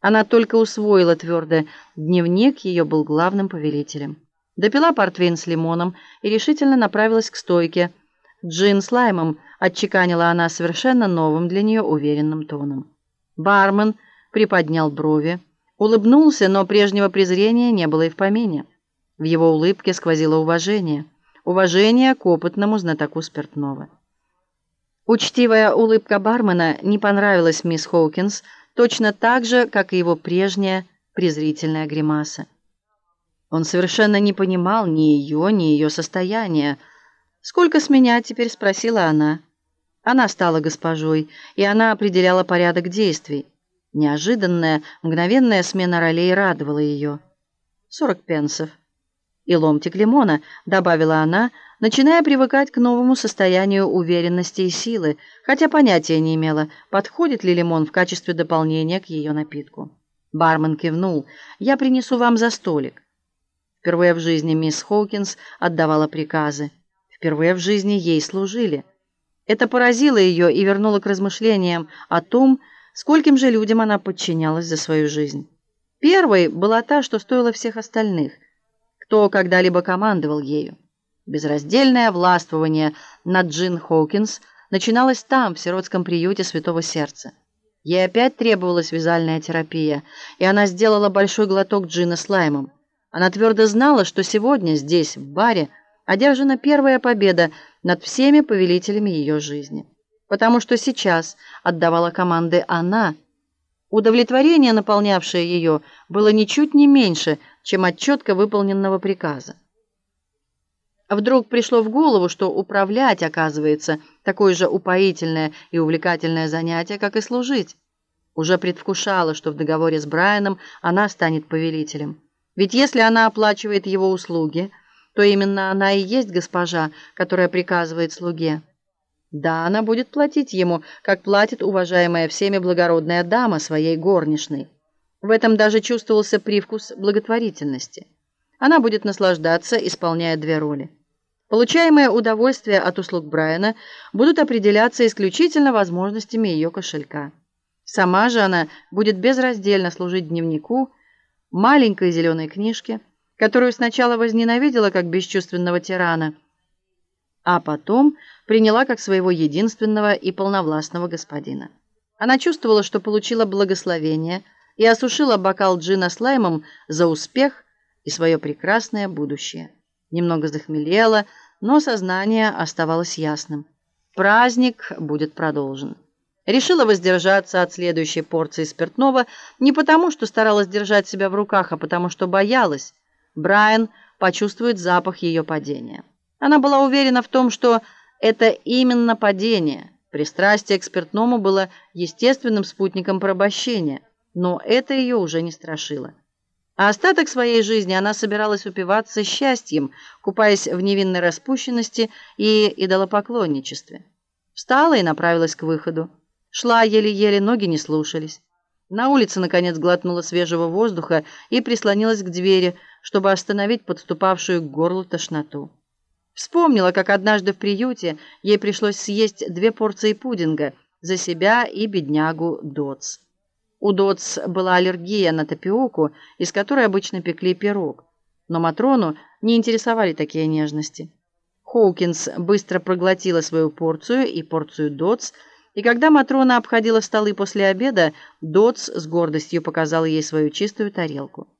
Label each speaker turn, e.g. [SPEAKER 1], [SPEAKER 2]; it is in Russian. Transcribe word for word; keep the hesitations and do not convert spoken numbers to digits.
[SPEAKER 1] Она только усвоила твердо: дневник ее был главным повелителем. Допила портвейн с лимоном и решительно направилась к стойке. «Джин с лаймом», — отчеканила она совершенно новым для нее уверенным тоном. Бармен приподнял брови, улыбнулся, но прежнего презрения не было и в помине. В его улыбке сквозило уважение. Уважение к опытному знатоку спиртного. Учтивая улыбка бармена не понравилась мисс Хоукинс точно так же, как и его прежняя презрительная гримаса. Он совершенно не понимал ни ее, ни ее состояния. «Сколько с меня теперь?» — спросила она. Она стала госпожой, и она определяла порядок действий. Неожиданная, мгновенная смена ролей радовала ее. «Сорок пенсов». «И ломтик лимона», — добавила она, начиная привыкать к новому состоянию уверенности и силы, хотя понятия не имела, подходит ли лимон в качестве дополнения к ее напитку. Бармен кивнул. «Я принесу вам за столик». Впервые в жизни мисс Хоукинс отдавала приказы. Впервые в жизни ей служили. Это поразило ее и вернуло к размышлениям о том, скольким же людям она подчинялась за свою жизнь. Первой была та, что стоила всех остальных, кто когда-либо командовал ею. Безраздельное властвование над Джин Хоукинс начиналось там, в сиротском приюте Святого Сердца. Ей опять требовалась вязальная терапия, и она сделала большой глоток джина с лаймом. Она твердо знала, что сегодня здесь, в баре, одержана первая победа над всеми повелителями ее жизни. Потому что сейчас отдавала команды она. Удовлетворение, наполнявшее ее, было ничуть не меньше, чем от четко выполненного приказа. Вдруг пришло в голову, что управлять, оказывается, такое же упоительное и увлекательное занятие, как и служить. Уже предвкушала, что в договоре с Брайаном она станет повелителем. Ведь если она оплачивает его услуги, то именно она и есть госпожа, которая приказывает слуге. Да, она будет платить ему, как платит уважаемая всеми благородная дама своей горничной. В этом даже чувствовался привкус благотворительности. Она будет наслаждаться, исполняя две роли. Получаемые удовольствия от услуг Брайана будут определяться исключительно возможностями ее кошелька. Сама же она будет безраздельно служить дневнику, маленькой зеленой книжке, которую сначала возненавидела как бесчувственного тирана, а потом приняла как своего единственного и полновластного господина. Она чувствовала, что получила благословение и осушила бокал джина с лаймом за успех и свое прекрасное будущее. Немного захмелела, но сознание оставалось ясным. Праздник будет продолжен. Решила воздержаться от следующей порции спиртного не потому, что старалась держать себя в руках, а потому, что боялась. Брайан почувствует запах ее падения. Она была уверена в том, что это именно падение. Пристрастие к спиртному было естественным спутником порабощения, но это ее уже не страшило. А остаток своей жизни она собиралась упиваться счастьем, купаясь в невинной распущенности и идолопоклонничестве. Встала и направилась к выходу. Шла еле-еле, ноги не слушались. На улице, наконец, глотнула свежего воздуха и прислонилась к двери, чтобы остановить подступавшую к горлу тошноту. Вспомнила, как однажды в приюте ей пришлось съесть две порции пудинга за себя и беднягу Дотс. У Дотс была аллергия на тапиоку, из которой обычно пекли пирог, но Матрону не интересовали такие нежности. Хоукинс быстро проглотила свою порцию и порцию Дотс, и когда Матрона обходила столы после обеда, Дотс с гордостью показала ей свою чистую тарелку.